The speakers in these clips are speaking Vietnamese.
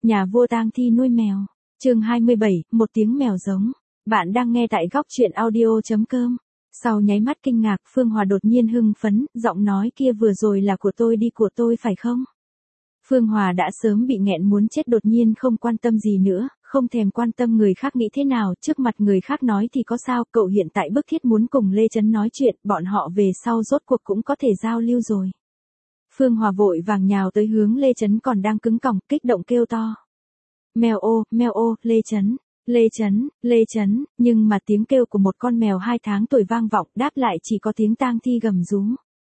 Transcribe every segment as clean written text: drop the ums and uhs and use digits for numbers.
Nhà vua tang thi nuôi mèo. Chương 27, một tiếng mèo giống. Bạn đang nghe tại góc truyện audio.com. Sau nháy mắt kinh ngạc, Phương Hòa đột nhiên hưng phấn, giọng nói kia vừa rồi là của tôi phải không? Phương Hòa đã sớm bị nghẹn muốn chết, đột nhiên không quan tâm gì nữa, không thèm quan tâm người khác nghĩ thế nào, trước mặt người khác nói thì có sao, cậu hiện tại bức thiết muốn cùng Lê Chấn nói chuyện, bọn họ về sau rốt cuộc cũng có thể giao lưu rồi. Phương Hòa vội vàng nhào tới hướng Lê Chấn còn đang cứng còng, kích động kêu to. Mèo ô, Lê Chấn, nhưng mà tiếng kêu của một con mèo 2 tháng tuổi vang vọng, đáp lại chỉ có tiếng tang thi gầm rú.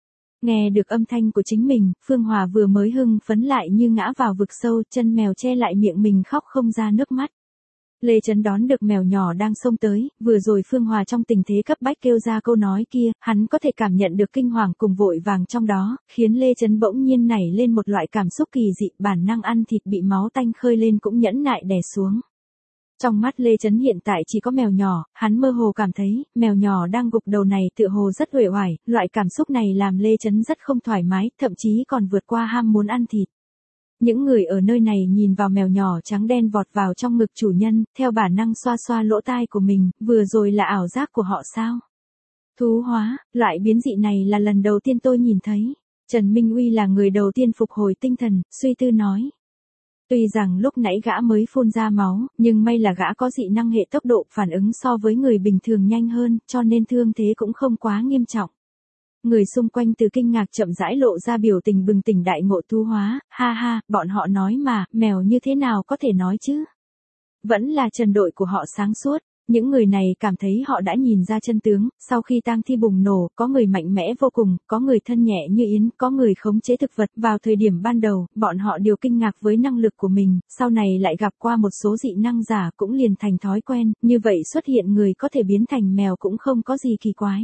Nghe được âm thanh của chính mình, Phương Hòa vừa mới hưng phấn lại như ngã vào vực sâu, chân mèo che lại miệng mình khóc không ra nước mắt. Lê Chấn đón được mèo nhỏ đang xông tới, vừa rồi Phương Hòa trong tình thế cấp bách kêu ra câu nói kia, hắn có thể cảm nhận được kinh hoàng cùng vội vàng trong đó, khiến Lê Chấn bỗng nhiên nảy lên một loại cảm xúc kỳ dị, bản năng ăn thịt bị máu tanh khơi lên cũng nhẫn nại đè xuống. Trong mắt Lê Chấn hiện tại chỉ có mèo nhỏ, hắn mơ hồ cảm thấy, mèo nhỏ đang gục đầu này tựa hồ rất uể oải, loại cảm xúc này làm Lê Chấn rất không thoải mái, thậm chí còn vượt qua ham muốn ăn thịt. Những người ở nơi này nhìn vào mèo nhỏ trắng đen vọt vào trong ngực chủ nhân, theo bản năng xoa xoa lỗ tai của mình, vừa rồi là ảo giác của họ sao? Thú hóa, loại biến dị này là lần đầu tiên tôi nhìn thấy. Trần Minh Uy là người đầu tiên phục hồi tinh thần, suy tư nói. Tuy rằng lúc nãy gã mới phun ra máu, nhưng may là gã có dị năng hệ tốc độ phản ứng so với người bình thường nhanh hơn, cho nên thương thế cũng không quá nghiêm trọng. Người xung quanh từ kinh ngạc chậm rãi lộ ra biểu tình bừng tỉnh đại ngộ thú hóa, ha ha, bọn họ nói mà, mèo như thế nào có thể nói chứ? Vẫn là Trần đội của họ sáng suốt. Những người này cảm thấy họ đã nhìn ra chân tướng, sau khi tang thi bùng nổ, có người mạnh mẽ vô cùng, có người thân nhẹ như yến, có người khống chế thực vật. Vào thời điểm ban đầu, bọn họ đều kinh ngạc với năng lực của mình, sau này lại gặp qua một số dị năng giả cũng liền thành thói quen, như vậy xuất hiện người có thể biến thành mèo cũng không có gì kỳ quái.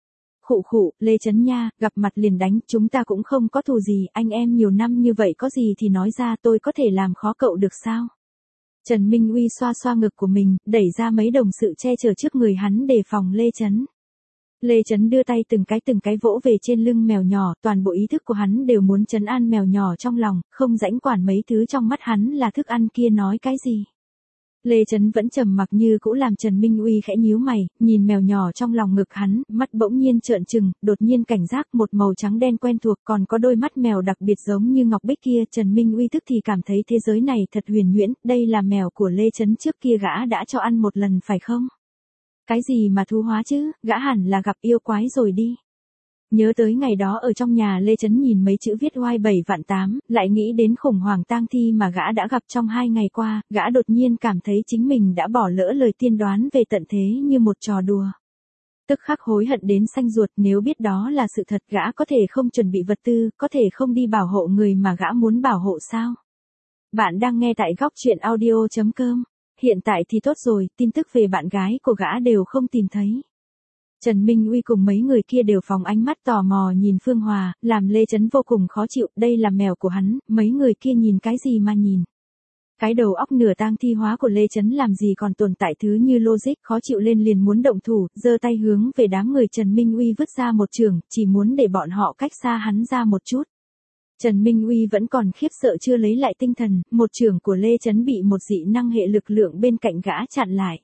Khụ, Lê Chấn nha, gặp mặt liền đánh, chúng ta cũng không có thù gì, anh em nhiều năm như vậy có gì thì nói ra, tôi có thể làm khó cậu được sao? Trần Minh Uy xoa xoa ngực của mình, đẩy ra mấy đồng sự che chở trước người hắn đề phòng Lê Chấn. Lê Chấn đưa tay từng cái vỗ về trên lưng mèo nhỏ, toàn bộ ý thức của hắn đều muốn trấn an mèo nhỏ trong lòng, không rãnh quản mấy thứ trong mắt hắn là thức ăn kia nói cái gì. Lê Chấn vẫn trầm mặc như cũ làm Trần Minh Uy khẽ nhíu mày, nhìn mèo nhỏ trong lòng ngực hắn, mắt bỗng nhiên trợn trừng, đột nhiên cảnh giác một màu trắng đen quen thuộc còn có đôi mắt mèo đặc biệt giống như ngọc bích kia. Trần Minh Uy tức thì cảm thấy thế giới này thật huyền huyễn, đây là mèo của Lê Chấn trước kia gã đã cho ăn một lần phải không? Cái gì mà thú hóa chứ, gã hẳn là gặp yêu quái rồi đi. Nhớ tới ngày đó ở trong nhà Lê Chấn nhìn mấy chữ viết oai 7 vạn 8, lại nghĩ đến khủng hoảng tang thi mà gã đã gặp trong 2 ngày qua, gã đột nhiên cảm thấy chính mình đã bỏ lỡ lời tiên đoán về tận thế như một trò đùa. Tức khắc hối hận đến xanh ruột, nếu biết đó là sự thật gã có thể không chuẩn bị vật tư, có thể không đi bảo hộ người mà gã muốn bảo hộ sao? Bạn đang nghe tại góc truyện audio.com. Hiện tại thì tốt rồi, tin tức về bạn gái của gã đều không tìm thấy. Trần Minh Uy cùng mấy người kia đều phóng ánh mắt tò mò nhìn Phương Hòa, làm Lê Chấn vô cùng khó chịu, đây là mèo của hắn, mấy người kia nhìn cái gì mà nhìn. Cái đầu óc nửa tang thi hóa của Lê Chấn làm gì còn tồn tại thứ như logic, khó chịu lên liền muốn động thủ, giơ tay hướng về đám người Trần Minh Uy vứt ra một chưởng, chỉ muốn để bọn họ cách xa hắn ra một chút. Trần Minh Uy vẫn còn khiếp sợ chưa lấy lại tinh thần, một chưởng của Lê Chấn bị một dị năng hệ lực lượng bên cạnh gã chặn lại.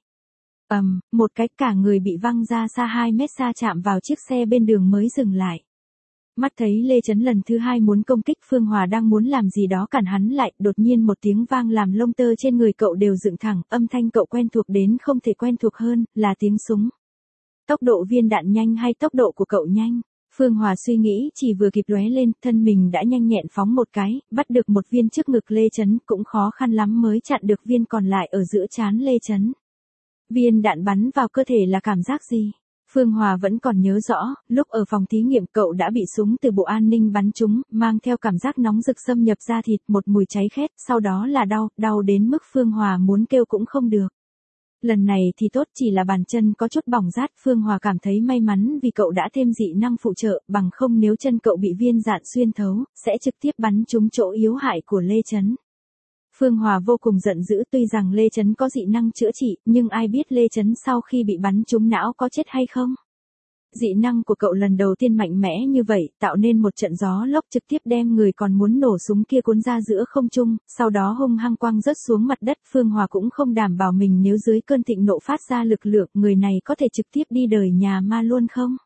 Một cái cả người bị văng ra xa 2 mét xa chạm vào chiếc xe bên đường mới dừng lại. Mắt thấy Lê Chấn lần thứ 2 muốn công kích Phương Hòa đang muốn làm gì đó cản hắn lại, đột nhiên một tiếng vang làm lông tơ trên người cậu đều dựng thẳng, âm thanh cậu quen thuộc đến không thể quen thuộc hơn, là tiếng súng. Tốc độ viên đạn nhanh hay tốc độ của cậu nhanh? Phương Hòa suy nghĩ chỉ vừa kịp lóe lên, thân mình đã nhanh nhẹn phóng một cái, bắt được một viên trước ngực Lê Chấn, cũng khó khăn lắm mới chặn được viên còn lại ở giữa trán Lê Chấn. Viên đạn bắn vào cơ thể là cảm giác gì? Phương Hòa vẫn còn nhớ rõ, lúc ở phòng thí nghiệm cậu đã bị súng từ bộ an ninh bắn trúng, mang theo cảm giác nóng rực xâm nhập da thịt, một mùi cháy khét, sau đó là đau đến mức Phương Hòa muốn kêu cũng không được. Lần này thì tốt, chỉ là bàn chân có chút bỏng rát, Phương Hòa cảm thấy may mắn vì cậu đã thêm dị năng phụ trợ, bằng không nếu chân cậu bị viên đạn xuyên thấu, sẽ trực tiếp bắn trúng chỗ yếu hại của Lê Chấn. Phương Hòa vô cùng giận dữ, tuy rằng Lê Chấn có dị năng chữa trị, nhưng ai biết Lê Chấn sau khi bị bắn trúng não có chết hay không? Dị năng của cậu lần đầu tiên mạnh mẽ như vậy, tạo nên một trận gió lốc trực tiếp đem người còn muốn nổ súng kia cuốn ra giữa không trung, sau đó hung hăng quăng rớt xuống mặt đất. Phương Hòa cũng không đảm bảo mình nếu dưới cơn thịnh nộ phát ra lực lượng, người này có thể trực tiếp đi đời nhà ma luôn không?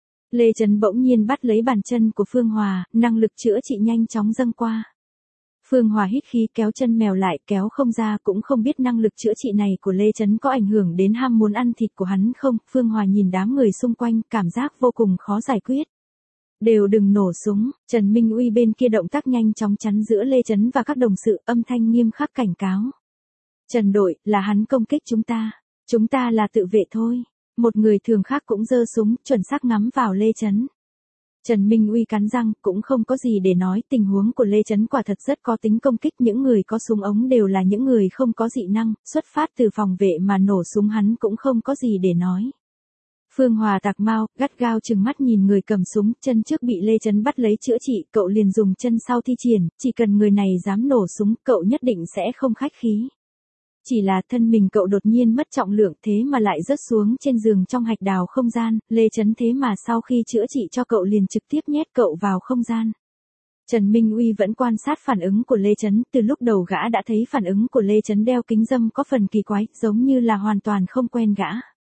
Lê Chấn bỗng nhiên bắt lấy bàn chân của Phương Hòa, năng lực chữa trị nhanh chóng dâng qua. Phương Hòa hít khí kéo chân mèo lại, kéo không ra, cũng không biết năng lực chữa trị này của Lê Chấn có ảnh hưởng đến ham muốn ăn thịt của hắn không. Phương Hòa nhìn đám người xung quanh, cảm giác vô cùng khó giải quyết. Đều đừng nổ súng. Trần Minh Uy bên kia động tác nhanh chóng chắn giữa Lê Chấn và các đồng sự, âm thanh nghiêm khắc cảnh cáo. Trần đội, là hắn công kích chúng ta là tự vệ thôi. Một người thường khác cũng giơ súng, chuẩn xác ngắm vào Lê Chấn. Trần Minh Uy cắn răng, cũng không có gì để nói, tình huống của Lê Chấn quả thật rất có tính công kích, những người có súng ống đều là những người không có dị năng, xuất phát từ phòng vệ mà nổ súng hắn cũng không có gì để nói. Phương Hòa tạc mau, gắt gao trừng mắt nhìn người cầm súng, chân trước bị Lê Chấn bắt lấy chữa trị, cậu liền dùng chân sau thi triển, chỉ cần người này dám nổ súng, cậu nhất định sẽ không khách khí. Chỉ là thân mình cậu đột nhiên mất trọng lượng, thế mà lại rớt xuống trên giường trong hạch đào không gian, Lê Chấn thế mà sau khi chữa trị cho cậu liền trực tiếp nhét cậu vào không gian. Trần Minh Uy vẫn quan sát phản ứng của Lê Chấn, từ lúc đầu gã đã thấy phản ứng của Lê Chấn đeo kính râm có phần kỳ quái, giống như là hoàn toàn không quen gã.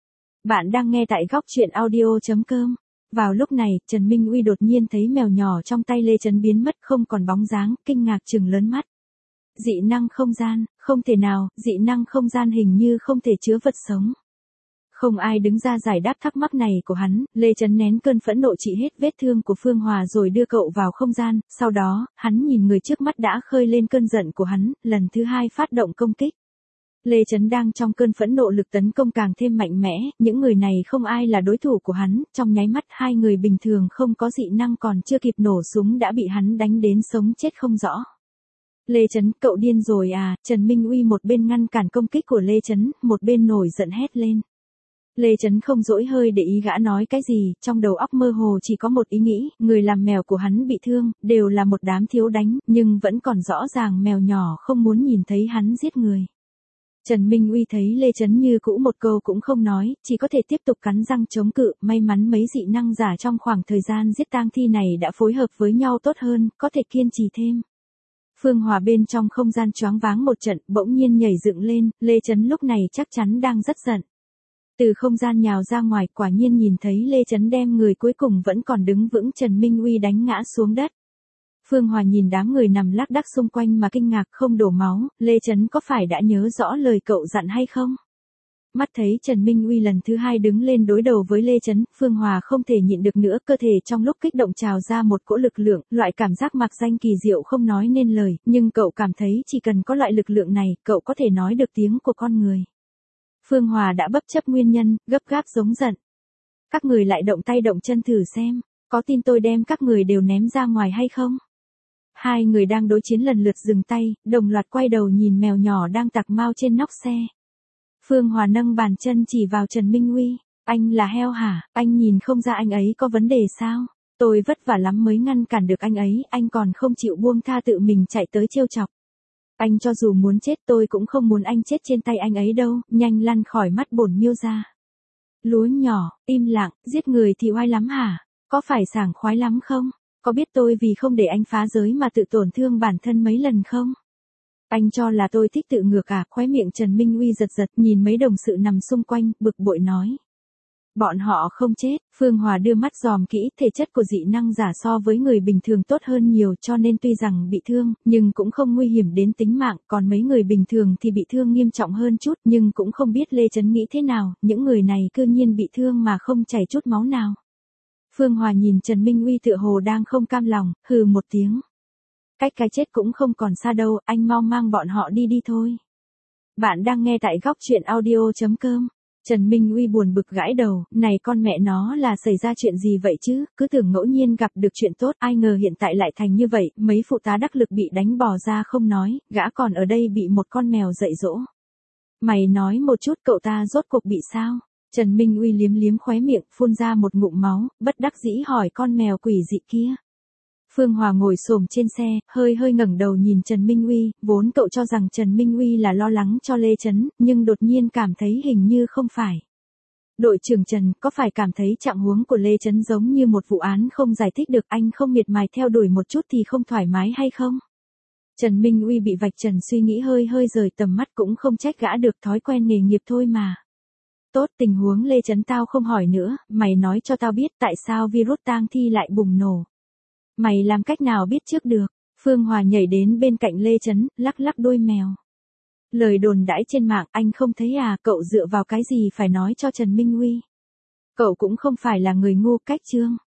Bạn đang nghe tại góc truyện audio.com. Vào lúc này, Trần Minh Uy đột nhiên thấy mèo nhỏ trong tay Lê Chấn biến mất không còn bóng dáng, kinh ngạc trừng lớn mắt. Dị năng không gian, không thể nào, dị năng không gian hình như không thể chứa vật sống. Không ai đứng ra giải đáp thắc mắc này của hắn, Lê Chấn nén cơn phẫn nộ trị hết vết thương của Phương Hòa rồi đưa cậu vào không gian, sau đó, hắn nhìn người trước mắt đã khơi lên cơn giận của hắn, lần thứ hai phát động công kích. Lê Chấn đang trong cơn phẫn nộ, lực tấn công càng thêm mạnh mẽ, những người này không ai là đối thủ của hắn, trong nháy mắt hai người bình thường không có dị năng còn chưa kịp nổ súng đã bị hắn đánh đến sống chết không rõ. Lê Chấn, cậu điên rồi à? Trần Minh Uy một bên ngăn cản công kích của Lê Chấn, một bên nổi giận hét lên. Lê Chấn không dỗi hơi để ý gã nói cái gì, trong đầu óc mơ hồ chỉ có một ý nghĩ, người làm mèo của hắn bị thương, đều là một đám thiếu đánh, nhưng vẫn còn rõ ràng mèo nhỏ không muốn nhìn thấy hắn giết người. Trần Minh Uy thấy Lê Chấn như cũ một câu cũng không nói, chỉ có thể tiếp tục cắn răng chống cự, may mắn mấy dị năng giả trong khoảng thời gian giết tang thi này đã phối hợp với nhau tốt hơn, có thể kiên trì thêm. Phương Hòa bên trong không gian choáng váng một trận, bỗng nhiên nhảy dựng lên, Lê Chấn lúc này chắc chắn đang rất giận. Từ không gian nhào ra ngoài, quả nhiên nhìn thấy Lê Chấn đem người cuối cùng vẫn còn đứng vững Trần Minh Uy đánh ngã xuống đất. Phương Hòa nhìn đám người nằm lác đác xung quanh mà kinh ngạc không đổ máu, Lê Chấn có phải đã nhớ rõ lời cậu dặn hay không? Mắt thấy Trần Minh Uy lần thứ hai đứng lên đối đầu với Lê Chấn, Phương Hòa không thể nhịn được nữa, cơ thể trong lúc kích động trào ra một cỗ lực lượng, loại cảm giác mạc danh kỳ diệu không nói nên lời, nhưng cậu cảm thấy chỉ cần có loại lực lượng này, cậu có thể nói được tiếng của con người. Phương Hòa đã bất chấp nguyên nhân, gấp gáp giống giận. Các người lại động tay động chân thử xem, có tin tôi đem các người đều ném ra ngoài hay không? Hai người đang đối chiến lần lượt dừng tay, đồng loạt quay đầu nhìn mèo nhỏ đang tạc mau trên nóc xe. Phương Hòa nâng bàn chân chỉ vào Trần Minh Uy. Anh là heo hả? Anh nhìn không ra anh ấy có vấn đề sao? Tôi vất vả lắm mới ngăn cản được anh ấy, anh còn không chịu buông tha tự mình chạy tới trêu chọc. Anh cho dù muốn chết tôi cũng không muốn anh chết trên tay anh ấy đâu, nhanh lăn khỏi mắt bổn miêu ra. Lúa nhỏ, im lặng, giết người thì oai lắm hả? Có phải sảng khoái lắm không? Có biết tôi vì không để anh phá giới mà tự tổn thương bản thân mấy lần không? Anh cho là tôi thích tự ngược à? Khóe miệng Trần Minh Uy giật giật, nhìn mấy đồng sự nằm xung quanh, bực bội nói. Bọn họ không chết. Phương Hòa đưa mắt dòm kỹ, thể chất của dị năng giả so với người bình thường tốt hơn nhiều, cho nên tuy rằng bị thương, nhưng cũng không nguy hiểm đến tính mạng, còn mấy người bình thường thì bị thương nghiêm trọng hơn chút, nhưng cũng không biết Lê Chấn nghĩ thế nào, những người này cư nhiên bị thương mà không chảy chút máu nào. Phương Hòa nhìn Trần Minh Uy tựa hồ đang không cam lòng, hừ một tiếng. Cách cái chết cũng không còn xa đâu, anh mau mang bọn họ đi đi thôi. Bạn đang nghe tại góc truyện audio.com. Trần Minh Uy buồn bực gãi đầu, này con mẹ nó là xảy ra chuyện gì vậy chứ, cứ tưởng ngẫu nhiên gặp được chuyện tốt, ai ngờ hiện tại lại thành như vậy, mấy phụ tá đắc lực bị đánh bỏ ra không nói, gã còn ở đây bị một con mèo dạy dỗ. Mày nói một chút cậu ta rốt cuộc bị sao? Trần Minh Uy liếm liếm khóe miệng, phun ra một ngụm máu, bất đắc dĩ hỏi con mèo quỷ dị kia. Phương Hòa ngồi xổm trên xe, hơi ngẩng đầu nhìn Trần Minh Uy, vốn cậu cho rằng Trần Minh Uy là lo lắng cho Lê Chấn, nhưng đột nhiên cảm thấy hình như không phải. Đội trưởng Trần, có phải cảm thấy trạng huống của Lê Trấn giống như một vụ án không giải thích được, anh không miệt mài theo đuổi một chút thì không thoải mái hay không? Trần Minh Uy bị vạch trần suy nghĩ hơi rời tầm mắt, cũng không trách gã được, thói quen nghề nghiệp thôi mà. Tốt, tình huống Lê Trấn tao không hỏi nữa, mày nói cho tao biết tại sao virus tang thi lại bùng nổ. Mày làm cách nào biết trước được? Phương Hòa nhảy đến bên cạnh Lê Trấn, lắc lắc đuôi mèo. Lời đồn đãi trên mạng anh không thấy à, cậu dựa vào cái gì phải nói cho Trần Minh Uy? Cậu cũng không phải là người ngu, cách Trương